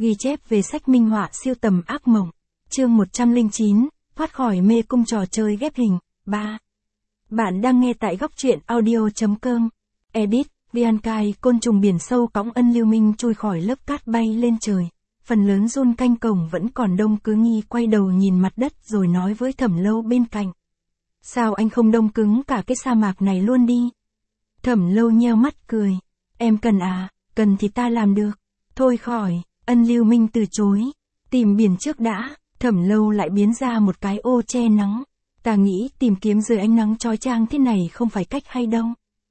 Ghi chép về sách minh họa siêu tầm ác mộng. Chương 109, thoát khỏi mê cung trò chơi ghép hình. 3. Bạn đang nghe tại góc truyện audio.com. Edit, Viankai, côn trùng biển sâu cõng ân lưu minh chui khỏi lớp cát bay lên trời. Phần lớn run canh cổng vẫn còn đông cứ nghi quay đầu nhìn mặt đất rồi nói với Thẩm Lâu bên cạnh. Sao anh không đông cứng cả cái sa mạc này luôn đi? Thẩm Lâu nheo mắt cười. Em cần à, cần thì ta làm được. Thôi khỏi, ân lưu minh từ chối. Tìm biển trước đã, Thẩm Lâu lại biến ra một cái ô che nắng. Ta nghĩ tìm kiếm dưới ánh nắng chói chang thế này không phải cách hay đâu.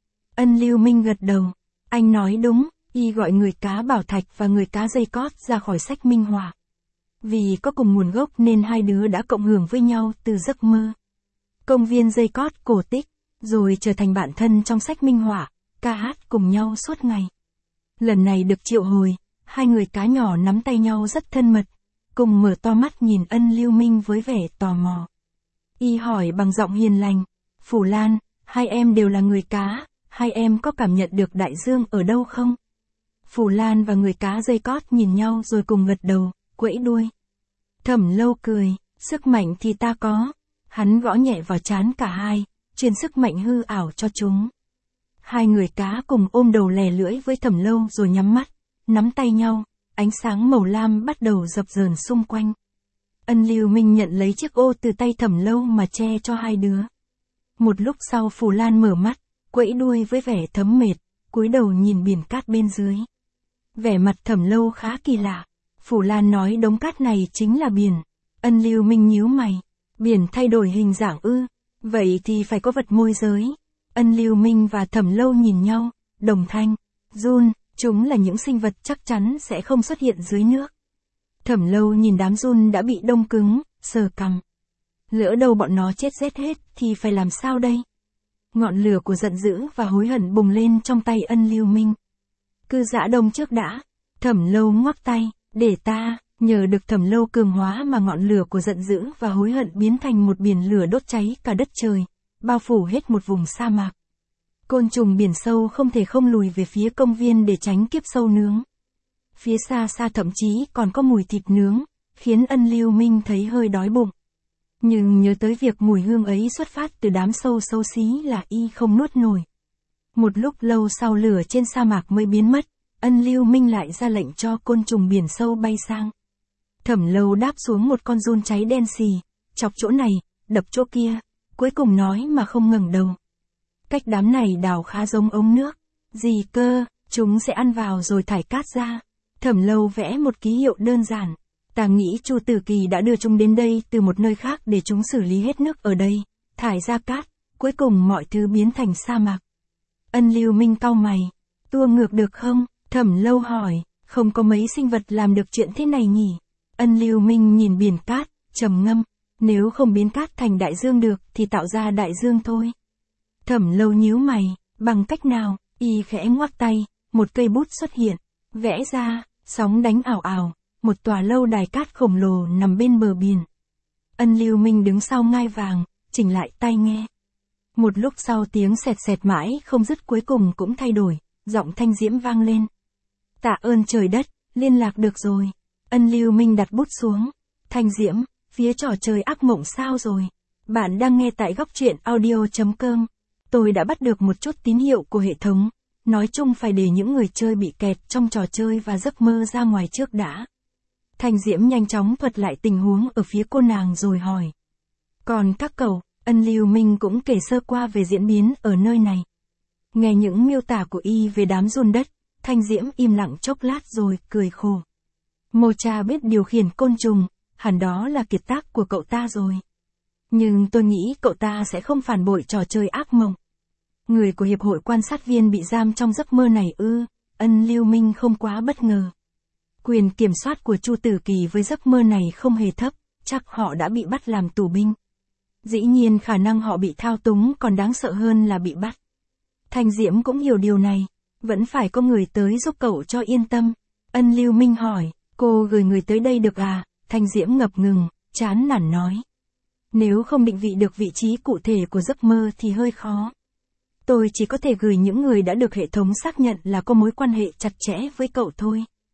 Ân lưu minh gật đầu. Anh nói đúng, y gọi người cá bảo thạch và người cá dây cót ra khỏi sách minh họa. Vì có cùng nguồn gốc nên hai đứa đã cộng hưởng với nhau từ giấc mơ. Công viên dây cót cổ tích, rồi trở thành bạn thân trong sách minh họa, ca hát cùng nhau suốt ngày. Lần này được triệu hồi, hai người cá nhỏ nắm tay nhau rất thân mật, cùng mở to mắt nhìn ân lưu minh với vẻ tò mò. Y hỏi bằng giọng hiền lành, Phủ Lan, hai em đều là người cá, hai em có cảm nhận được đại dương ở đâu không? Phủ Lan và người cá dây cót nhìn nhau rồi cùng gật đầu, quẫy đuôi. Thẩm Lâu cười, sức mạnh thì ta có. Hắn gõ nhẹ vào trán cả hai, truyền sức mạnh hư ảo cho chúng. Hai người cá cùng ôm đầu lè lưỡi với Thẩm Lâu rồi nhắm mắt, nắm tay nhau, ánh sáng màu lam bắt đầu dập dờn xung quanh. Ân lưu minh nhận lấy chiếc ô từ tay Thẩm Lâu mà che cho hai đứa. Một lúc sau Phủ Lan mở mắt, quẫy đuôi với vẻ thấm mệt, cúi đầu nhìn biển cát bên dưới. Vẻ mặt Thẩm Lâu khá kỳ lạ. Phủ Lan nói đống cát này chính là biển. Ân lưu minh nhíu mày. Biển thay đổi hình dạng ư? Vậy thì phải có vật môi giới. Ân lưu minh và Thẩm Lâu nhìn nhau, đồng thanh. Giun, chúng là những sinh vật chắc chắn sẽ không xuất hiện dưới nước. Thẩm Lâu nhìn đám giun đã bị đông cứng, sờ cằm. Lỡ đâu bọn nó chết rét hết thì phải làm sao đây? Ngọn lửa của giận dữ và hối hận bùng lên trong tay ân lưu minh. Cứ dã đông trước đã. Thẩm Lâu ngoắc tay, để ta. Nhờ được Thẩm Lâu cường hóa mà ngọn lửa của giận dữ và hối hận biến thành một biển lửa đốt cháy cả đất trời, bao phủ hết một vùng sa mạc. Côn trùng biển sâu không thể không lùi về phía công viên để tránh kiếp sâu nướng. Phía xa xa thậm chí còn có mùi thịt nướng, khiến ân lưu minh thấy hơi đói bụng. Nhưng nhớ tới việc mùi hương ấy xuất phát từ đám sâu xấu xí là y không nuốt nổi. Một lúc lâu sau lửa trên sa mạc mới biến mất, ân lưu minh lại ra lệnh cho côn trùng biển sâu bay sang. Thẩm Lâu đáp xuống một con giun cháy đen xì, chọc chỗ này, đập chỗ kia, cuối cùng nói mà không ngẩng đầu. Cách đám này đào khá giống ống nước. Gì cơ, chúng sẽ ăn vào rồi thải cát ra. Thẩm Lâu vẽ một ký hiệu đơn giản. Ta nghĩ Chu Tử Kỳ đã đưa chúng đến đây từ một nơi khác để chúng xử lý hết nước ở đây, thải ra cát, cuối cùng mọi thứ biến thành sa mạc. Ân lưu minh cau mày. Tua ngược được không? Thẩm Lâu hỏi. Không có mấy sinh vật làm được chuyện thế này nhỉ? Ân lưu minh nhìn biển cát, trầm ngâm. Nếu không biến cát thành đại dương được thì tạo ra đại dương thôi. Thẩm Lâu nhíu mày. Bằng cách nào? Y khẽ ngoắc tay, một cây bút xuất hiện, vẽ ra, sóng đánh ảo ảo, một tòa lâu đài cát khổng lồ nằm bên bờ biển. Ân lưu minh đứng sau ngai vàng, chỉnh lại tai nghe. Một lúc sau tiếng sẹt sẹt mãi không dứt cuối cùng cũng thay đổi, giọng Thanh Diễm vang lên. Tạ ơn trời đất, liên lạc được rồi. Ân lưu minh đặt bút xuống. Thanh Diễm, phía trò chơi ác mộng sao rồi? Bạn đang nghe tại góc truyện audio.com. Tôi đã bắt được một chút tín hiệu của hệ thống. Nói chung phải để những người chơi bị kẹt trong trò chơi và giấc mơ ra ngoài trước đã. Thanh Diễm nhanh chóng thuật lại tình huống ở phía cô nàng rồi hỏi. Còn các cậu, ân lưu minh cũng kể sơ qua về diễn biến ở nơi này. Nghe những miêu tả của y về đám giun đất, Thanh Diễm im lặng chốc lát rồi cười khổ. Mô cha biết điều khiển côn trùng, hẳn đó là kiệt tác của cậu ta rồi. Nhưng tôi nghĩ cậu ta sẽ không phản bội trò chơi ác mộng. Người của hiệp hội quan sát viên bị giam trong giấc mơ này ư? Ân lưu minh không quá bất ngờ. Quyền kiểm soát của Chu Tử Kỳ với giấc mơ này không hề thấp, chắc họ đã bị bắt làm tù binh. Dĩ nhiên khả năng họ bị thao túng còn đáng sợ hơn là bị bắt. Thanh Diễm cũng hiểu điều này, vẫn phải có người tới giúp cậu cho yên tâm. Ân lưu minh hỏi, cô gửi người tới đây được à? Thanh Diễm ngập ngừng, chán nản nói. Nếu không định vị được vị trí cụ thể của giấc mơ thì hơi khó. Tôi chỉ có thể gửi những người đã được hệ thống xác nhận là có mối quan hệ chặt chẽ với cậu thôi.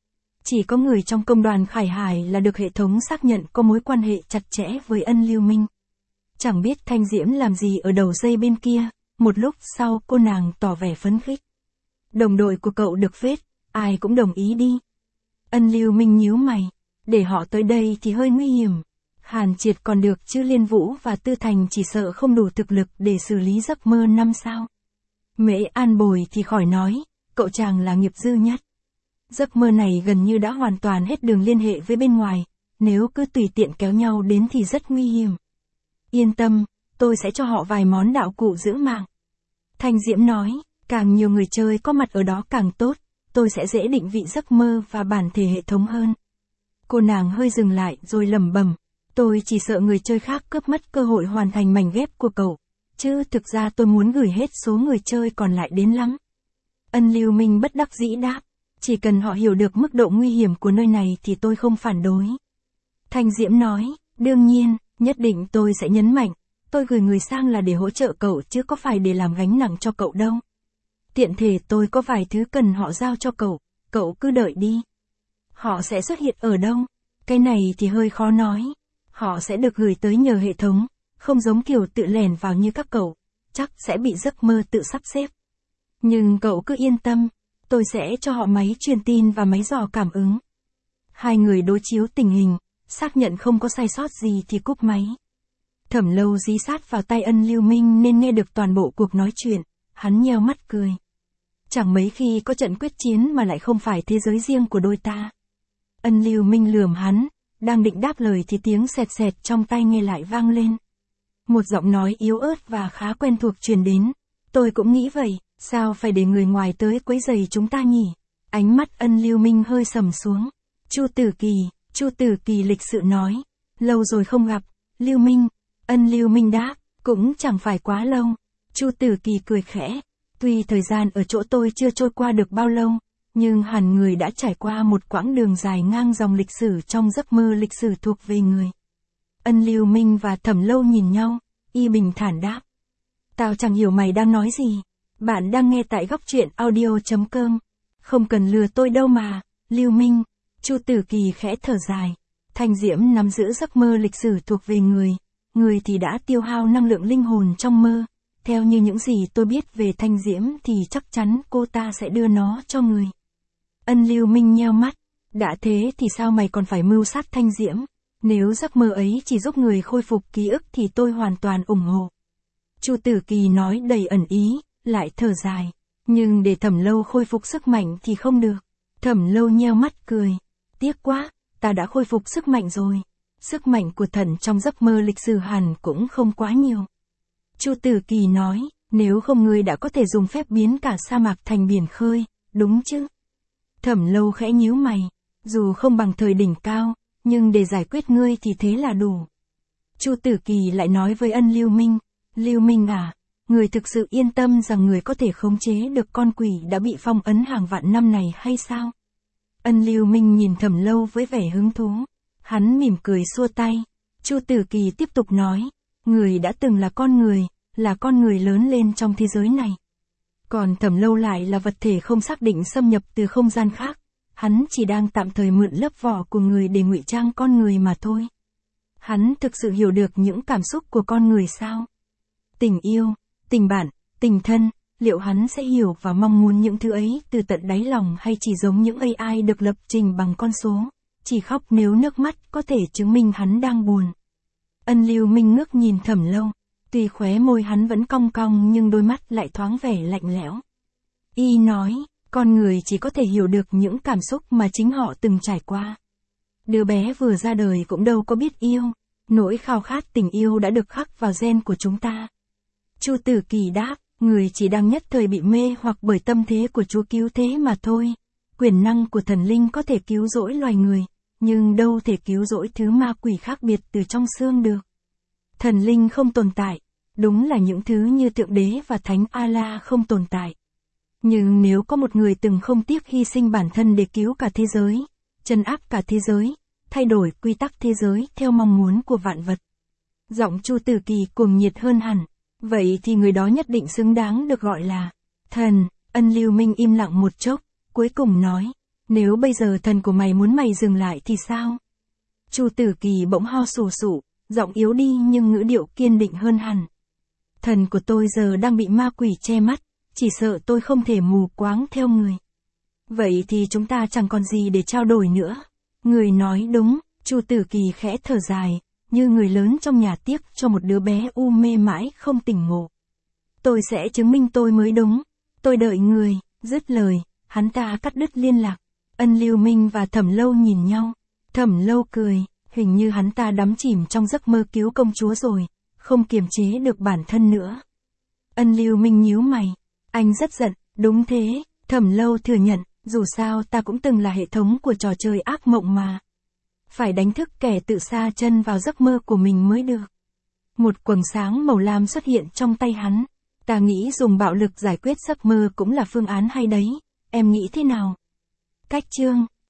Chỉ có người trong công đoàn Khải Hải là được hệ thống xác nhận có mối quan hệ chặt chẽ với Ân Lưu Minh. Chẳng biết Thanh Diễm làm gì ở đầu dây bên kia, một lúc sau cô nàng tỏ vẻ phấn khích. Đồng đội của cậu được phết, ai cũng đồng ý đi. Ân Lưu Minh nhíu mày, để họ tới đây thì hơi nguy hiểm. Hàn Triệt còn được chứ Liên Vũ và Tư Thành chỉ sợ không đủ thực lực để xử lý giấc mơ 5 sao. Mễ An Bồi thì khỏi nói, cậu chàng là nghiệp dư nhất. Giấc mơ này gần như đã hoàn toàn hết đường liên hệ với bên ngoài, nếu cứ tùy tiện kéo nhau đến thì rất nguy hiểm. Yên tâm, tôi sẽ cho họ vài món đạo cụ giữ mạng. Thanh Diễm nói, càng nhiều người chơi có mặt ở đó càng tốt, tôi sẽ dễ định vị giấc mơ và bản thể hệ thống hơn. Cô nàng hơi dừng lại rồi lẩm bẩm, tôi chỉ sợ người chơi khác cướp mất cơ hội hoàn thành mảnh ghép của cậu, chứ thực ra tôi muốn gửi hết số người chơi còn lại đến lắm. Ân Lưu Minh bất đắc dĩ đáp, chỉ cần họ hiểu được mức độ nguy hiểm của nơi này thì tôi không phản đối. Thanh Diễm nói, đương nhiên, nhất định tôi sẽ nhấn mạnh, tôi gửi người sang là để hỗ trợ cậu chứ có phải để làm gánh nặng cho cậu đâu. Tiện thể tôi có vài thứ cần họ giao cho cậu cứ đợi đi. Họ sẽ xuất hiện ở đâu? Cái này thì hơi khó nói. Họ sẽ được gửi tới nhờ hệ thống, không giống kiểu tự lèn vào như các cậu, chắc sẽ bị giấc mơ tự sắp xếp. Nhưng cậu cứ yên tâm, tôi sẽ cho họ máy truyền tin và máy dò cảm ứng. Hai người đối chiếu tình hình, xác nhận không có sai sót gì thì cúp máy. Thẩm Lâu dí sát vào tay Ân Lưu Minh nên nghe được toàn bộ cuộc nói chuyện, hắn nheo mắt cười. Chẳng mấy khi có trận quyết chiến mà lại không phải thế giới riêng của đôi ta. Ân Lưu Minh lườm hắn, đang định đáp lời thì tiếng sẹt sẹt trong tai nghe lại vang lên. Một giọng nói yếu ớt và khá quen thuộc truyền đến. Tôi cũng nghĩ vậy, sao phải để người ngoài tới quấy rầy chúng ta nhỉ? Ánh mắt Ân Lưu Minh hơi sầm xuống. Chu Tử Kỳ lịch sự nói. Lâu rồi không gặp, Lưu Minh. Ân Lưu Minh đáp, cũng chẳng phải quá lâu. Chu Tử Kỳ cười khẽ. Tuy thời gian ở chỗ tôi chưa trôi qua được bao lâu, nhưng hẳn người đã trải qua một quãng đường dài ngang dòng lịch sử trong giấc mơ lịch sử thuộc về người. Ân Lưu Minh và Thẩm Lâu nhìn nhau, y bình thản đáp. Tao chẳng hiểu mày đang nói gì. Bạn đang nghe tại góc truyện audio.com. Không cần lừa tôi đâu mà, Lưu Minh. Chu Tử Kỳ khẽ thở dài. Thanh Diễm nắm giữ giấc mơ lịch sử thuộc về người thì đã tiêu hao năng lượng linh hồn trong mơ. Theo như những gì tôi biết về Thanh Diễm thì chắc chắn cô ta sẽ đưa nó cho người. Ân Lưu Minh nheo mắt. Đã thế thì sao mày còn phải mưu sát Thanh Diễm? Nếu giấc mơ ấy chỉ giúp người khôi phục ký ức thì tôi hoàn toàn ủng hộ. Chu Tử Kỳ nói đầy ẩn ý, lại thở dài. Nhưng để Thẩm Lâu khôi phục sức mạnh thì không được. Thẩm Lâu nheo mắt cười. Tiếc quá, ta đã khôi phục sức mạnh rồi. Sức mạnh của thần trong giấc mơ lịch sử hẳn cũng không quá nhiều. Chu Tử Kỳ nói, nếu không ngươi đã có thể dùng phép biến cả sa mạc thành biển khơi, đúng chứ? Thẩm Lâu khẽ nhíu mày, dù không bằng thời đỉnh cao, nhưng để giải quyết ngươi thì thế là đủ. Chu Tử Kỳ lại nói với Ân Lưu Minh, Lưu Minh à, người thực sự yên tâm rằng người có thể khống chế được con quỷ đã bị phong ấn hàng vạn năm này hay sao? Ân Lưu Minh nhìn Thẩm Lâu với vẻ hứng thú, hắn mỉm cười xua tay. Chu Tử Kỳ tiếp tục nói, người đã từng là con người lớn lên trong thế giới này. Còn Thẩm Lâu lại là vật thể không xác định xâm nhập từ không gian khác, hắn chỉ đang tạm thời mượn lớp vỏ của người để ngụy trang con người mà thôi. Hắn thực sự hiểu được những cảm xúc của con người sao? Tình yêu, tình bạn, tình thân, liệu hắn sẽ hiểu và mong muốn những thứ ấy từ tận đáy lòng hay chỉ giống những AI được lập trình bằng con số, chỉ khóc nếu nước mắt có thể chứng minh hắn đang buồn. Ân Lưu Minh ngước nhìn Thẩm Lâu, tuy khóe môi hắn vẫn cong cong nhưng đôi mắt lại thoáng vẻ lạnh lẽo. Y nói, con người chỉ có thể hiểu được những cảm xúc mà chính họ từng trải qua. Đứa bé vừa ra đời cũng đâu có biết yêu, nỗi khao khát tình yêu đã được khắc vào gen của chúng ta. Chu Tử Kỳ đáp, người chỉ đang nhất thời bị mê hoặc bởi tâm thế của Chúa cứu thế mà thôi. Quyền năng của thần linh có thể cứu rỗi loài người, nhưng đâu thể cứu rỗi thứ ma quỷ khác biệt từ trong xương được. Thần linh không tồn tại, đúng là những thứ như Thượng Đế và Thánh Allah không tồn tại. Nhưng nếu có một người từng không tiếc hy sinh bản thân để cứu cả thế giới, trấn áp cả thế giới, thay đổi quy tắc thế giới theo mong muốn của vạn vật. Giọng Chu Tử Kỳ cuồng nhiệt hơn hẳn, vậy thì người đó nhất định xứng đáng được gọi là thần. Ân Lưu Minh im lặng một chốc, cuối cùng nói, Nếu bây giờ thần của mày muốn mày dừng lại thì sao? Chu Tử Kỳ bỗng ho sù sụ, giọng yếu đi nhưng ngữ điệu kiên định hơn hẳn. Thần của tôi giờ đang bị ma quỷ che mắt, chỉ sợ tôi không thể mù quáng theo người. Vậy thì chúng ta chẳng còn gì để trao đổi nữa. Người nói đúng, Chu Tử Kỳ khẽ thở dài, như người lớn trong nhà tiếc cho một đứa bé u mê mãi không tỉnh ngộ. Tôi sẽ chứng minh tôi mới đúng. Tôi đợi người, dứt lời, hắn ta cắt đứt liên lạc. Ân Lưu Minh và Thẩm Lâu nhìn nhau. Thẩm Lâu cười, hình như hắn ta đắm chìm trong giấc mơ cứu công chúa rồi, không kiềm chế được bản thân nữa. Ân Lưu Minh nhíu mày. Anh rất giận, đúng thế, Thẩm Lâu thừa nhận, dù sao ta cũng từng là hệ thống của trò chơi ác mộng mà. Phải đánh thức kẻ tự sa chân vào giấc mơ của mình mới được. Một quầng sáng màu lam xuất hiện trong tay hắn. Ta nghĩ dùng bạo lực giải quyết giấc mơ cũng là phương án hay đấy, em nghĩ thế nào? Cách chương